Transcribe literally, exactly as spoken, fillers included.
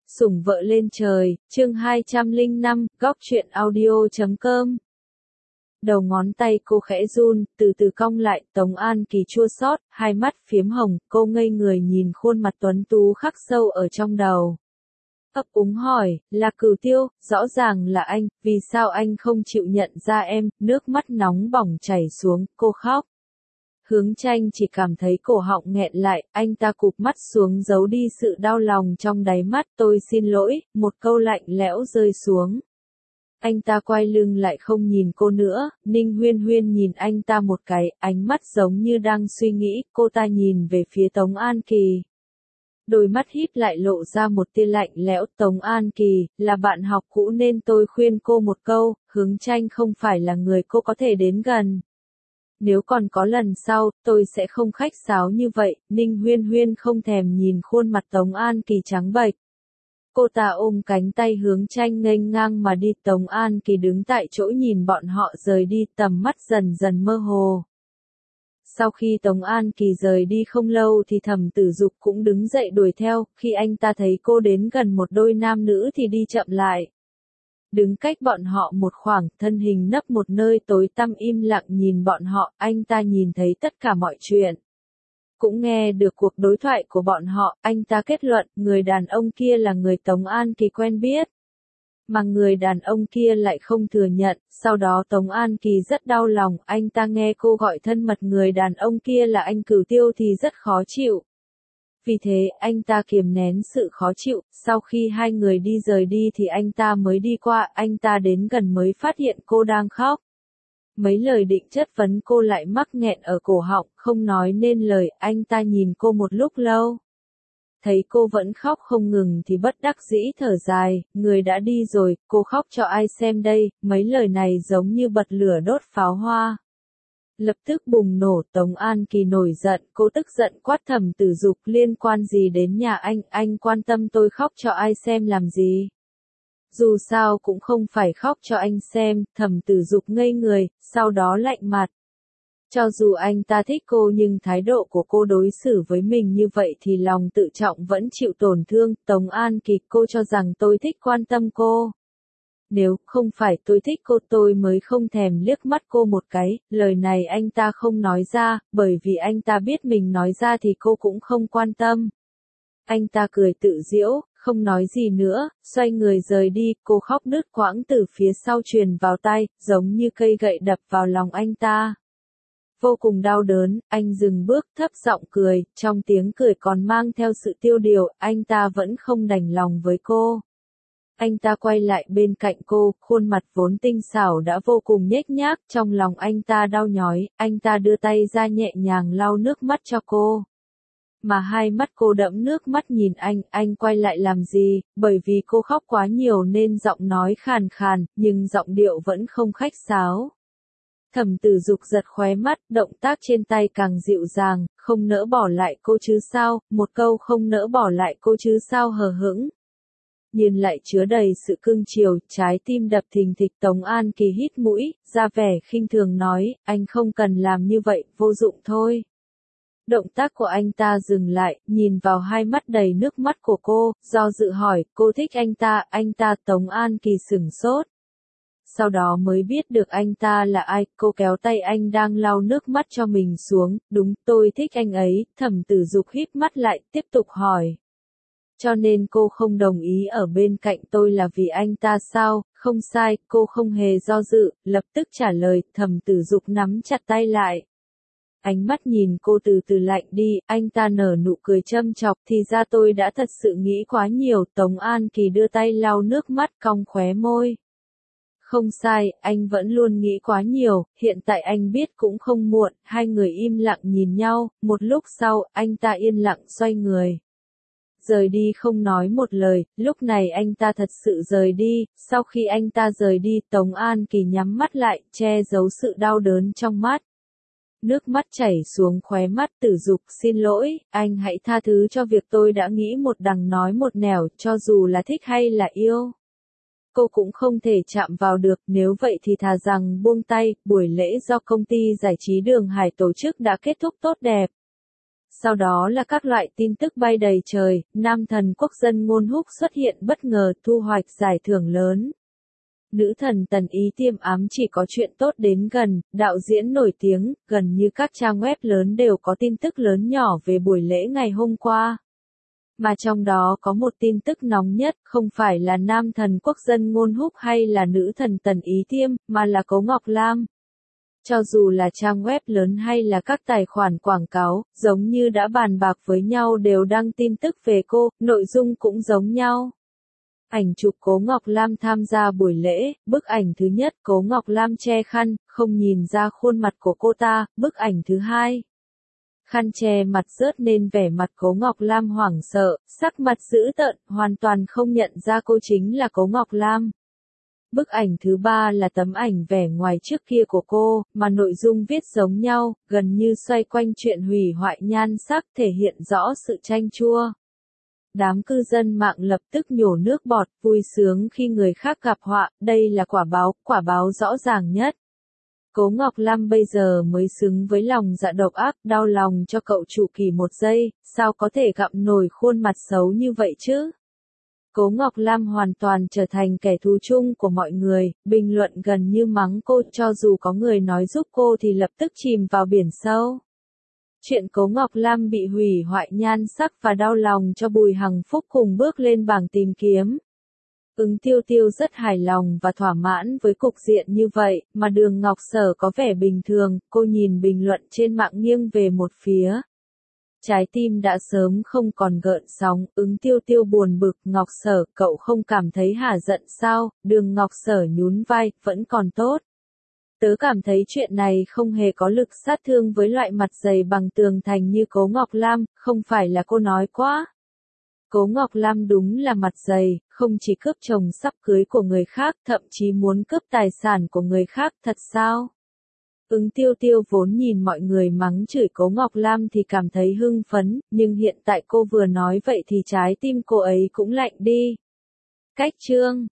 Sủng vợ lên trời, chương hai trăm lẻ năm, góc truyện audio chấm com. Đầu ngón tay cô khẽ run, từ từ cong lại, Tống An Kỳ chua xót, hai mắt phiếm hồng, cô ngây người nhìn khuôn mặt tuấn tú khắc sâu ở trong đầu. Ấp úng hỏi, là Cửu Tiêu, rõ ràng là anh, vì sao anh không chịu nhận ra em, nước mắt nóng bỏng chảy xuống, cô khóc. Hướng Tranh chỉ cảm thấy cổ họng nghẹn lại, anh ta cụp mắt xuống giấu đi sự đau lòng trong đáy mắt, tôi xin lỗi, một câu lạnh lẽo rơi xuống. Anh ta quay lưng lại không nhìn cô nữa, Ninh Huyên Huyên nhìn anh ta một cái, ánh mắt giống như đang suy nghĩ, cô ta nhìn về phía Tống An Kỳ. Đôi mắt híp lại lộ ra một tia lạnh lẽo, Tống An Kỳ, là bạn học cũ nên tôi khuyên cô một câu, Hướng Tranh không phải là người cô có thể đến gần. Nếu còn có lần sau, tôi sẽ không khách sáo như vậy, Ninh Huyên Huyên không thèm nhìn khuôn mặt Tống An Kỳ trắng bệch. Cô ta ôm cánh tay Hướng Tranh nghênh ngang mà đi, Tống An Kỳ đứng tại chỗ nhìn bọn họ rời đi, tầm mắt dần dần mơ hồ. Sau khi Tống An Kỳ rời đi không lâu thì Thẩm Tử Dục cũng đứng dậy đuổi theo, khi anh ta thấy cô đến gần một đôi nam nữ thì đi chậm lại. Đứng cách bọn họ một khoảng, thân hình nấp một nơi tối tăm im lặng nhìn bọn họ, anh ta nhìn thấy tất cả mọi chuyện. Cũng nghe được cuộc đối thoại của bọn họ, anh ta kết luận, người đàn ông kia là người Tống An Kỳ quen biết. Mà người đàn ông kia lại không thừa nhận, sau đó Tống An Kỳ rất đau lòng, anh ta nghe cô gọi thân mật người đàn ông kia là anh Cửu Tiêu thì rất khó chịu. Vì thế, anh ta kiềm nén sự khó chịu, sau khi hai người đi rời đi thì anh ta mới đi qua, anh ta đến gần mới phát hiện cô đang khóc. Mấy lời định chất vấn cô lại mắc nghẹn ở cổ họng, không nói nên lời, anh ta nhìn cô một lúc lâu. Thấy cô vẫn khóc không ngừng thì bất đắc dĩ thở dài, người đã đi rồi, cô khóc cho ai xem đây, mấy lời này giống như bật lửa đốt pháo hoa. Lập tức bùng nổ, Tống An Kỳ nổi giận, cô tức giận quát Thẩm Tử Dục, liên quan gì đến nhà anh, anh quan tâm tôi khóc cho ai xem làm gì. Dù sao cũng không phải khóc cho anh xem, Thẩm Tử Dục ngây người, sau đó lạnh mặt. Cho dù anh ta thích cô nhưng thái độ của cô đối xử với mình như vậy thì lòng tự trọng vẫn chịu tổn thương, Tống An Kỳ, cô cho rằng tôi thích quan tâm cô. Nếu không phải tôi thích cô tôi mới không thèm liếc mắt cô một cái, lời này anh ta không nói ra, bởi vì anh ta biết mình nói ra thì cô cũng không quan tâm. Anh ta cười tự giễu, không nói gì nữa, xoay người rời đi, cô khóc đứt quãng từ phía sau truyền vào tai, giống như cây gậy đập vào lòng anh ta. Vô cùng đau đớn, anh dừng bước thấp giọng cười, trong tiếng cười còn mang theo sự tiêu điều, anh ta vẫn không đành lòng với cô. Anh ta quay lại bên cạnh cô, khuôn mặt vốn tinh xảo đã vô cùng nhếch nhác, trong lòng anh ta đau nhói, anh ta đưa tay ra nhẹ nhàng lau nước mắt cho cô. Mà hai mắt cô đẫm nước mắt nhìn anh, anh quay lại làm gì, bởi vì cô khóc quá nhiều nên giọng nói khàn khàn, nhưng giọng điệu vẫn không khách sáo. Thẩm Tử Dục giật khóe mắt, động tác trên tay càng dịu dàng, không nỡ bỏ lại cô chứ sao, một câu không nỡ bỏ lại cô chứ sao hờ hững. Nhìn lại chứa đầy sự cưng chiều, trái tim đập thình thịch. Tống An Kỳ hít mũi, ra vẻ khinh thường nói, anh không cần làm như vậy, vô dụng thôi. Động tác của anh ta dừng lại, nhìn vào hai mắt đầy nước mắt của cô, do dự hỏi, cô thích anh ta, anh ta Tống An Kỳ sửng sốt. Sau đó mới biết được anh ta là ai, cô kéo tay anh đang lau nước mắt cho mình xuống, đúng, tôi thích anh ấy, Thẩm Tử Dục híp mắt lại, tiếp tục hỏi. Cho nên cô không đồng ý ở bên cạnh tôi là vì anh ta sao, không sai, cô không hề do dự, lập tức trả lời, Thẩm Tử Dục nắm chặt tay lại. Ánh mắt nhìn cô từ từ lạnh đi, anh ta nở nụ cười châm chọc, thì ra tôi đã thật sự nghĩ quá nhiều, Tống An Kỳ đưa tay lau nước mắt cong khóe môi. Không sai, anh vẫn luôn nghĩ quá nhiều, hiện tại anh biết cũng không muộn, hai người im lặng nhìn nhau, một lúc sau, anh ta yên lặng xoay người. Rời đi không nói một lời, lúc này anh ta thật sự rời đi, sau khi anh ta rời đi, Tống An Kỳ nhắm mắt lại, che giấu sự đau đớn trong mắt. Nước mắt chảy xuống khóe mắt. Tử Dục, xin lỗi, anh hãy tha thứ cho việc tôi đã nghĩ một đằng nói một nẻo, cho dù là thích hay là yêu. Cô cũng không thể chạm vào được, nếu vậy thì thà rằng buông tay, buổi lễ do công ty giải trí Đường Hải tổ chức đã kết thúc tốt đẹp. Sau đó là các loại tin tức bay đầy trời, nam thần quốc dân Ngôn Húc xuất hiện bất ngờ thu hoạch giải thưởng lớn. Nữ thần Tần Ý tiêm ám chỉ có chuyện tốt đến gần, đạo diễn nổi tiếng, gần như các trang web lớn đều có tin tức lớn nhỏ về buổi lễ ngày hôm qua. Mà trong đó có một tin tức nóng nhất, không phải là nam thần quốc dân Ngôn Húc hay là nữ thần Tần Ý tiêm, mà là Cố Ngọc Lam. Cho dù là trang web lớn hay là các tài khoản quảng cáo, giống như đã bàn bạc với nhau đều đăng tin tức về cô, nội dung cũng giống nhau. Ảnh chụp Cố Ngọc Lam tham gia buổi lễ, bức ảnh thứ nhất Cố Ngọc Lam che khăn, không nhìn ra khuôn mặt của cô ta, bức ảnh thứ hai. Khăn che mặt rớt nên vẻ mặt Cố Ngọc Lam hoảng sợ, sắc mặt dữ tợn, hoàn toàn không nhận ra cô chính là Cố Ngọc Lam. Bức ảnh thứ ba là tấm ảnh vẻ ngoài trước kia của cô, mà nội dung viết giống nhau, gần như xoay quanh chuyện hủy hoại nhan sắc thể hiện rõ sự chanh chua. Đám cư dân mạng lập tức nhổ nước bọt, vui sướng khi người khác gặp họa, đây là quả báo, quả báo rõ ràng nhất. Cố Ngọc Lam bây giờ mới xứng với lòng dạ độc ác, đau lòng cho cậu chủ Kỳ một giây, sao có thể gặm nổi khuôn mặt xấu như vậy chứ? Cố Ngọc Lam hoàn toàn trở thành kẻ thù chung của mọi người, bình luận gần như mắng cô, cho dù có người nói giúp cô thì lập tức chìm vào biển sâu. Chuyện Cố Ngọc Lam bị hủy hoại nhan sắc và đau lòng cho Bùi Hằng Phúc cùng bước lên bảng tìm kiếm. Ứng Tiêu Tiêu rất hài lòng và thỏa mãn với cục diện như vậy, mà Đường Ngọc Sở có vẻ bình thường, cô nhìn bình luận trên mạng nghiêng về một phía. Trái tim đã sớm không còn gợn sóng, Ứng Tiêu Tiêu buồn bực, Ngọc Sở, cậu không cảm thấy hả giận sao? Đường Ngọc Sở nhún vai, vẫn còn tốt. Tớ cảm thấy chuyện này không hề có lực sát thương với loại mặt dày bằng tường thành như Cố Ngọc Lam, không phải là cô nói quá. Cố Ngọc Lam đúng là mặt dày, không chỉ cướp chồng sắp cưới của người khác, thậm chí muốn cướp tài sản của người khác, thật sao? Ứng Tiêu Tiêu vốn nhìn mọi người mắng chửi Cố Ngọc Lam thì cảm thấy hưng phấn, nhưng hiện tại cô vừa nói vậy thì trái tim cô ấy cũng lạnh đi. Cách chương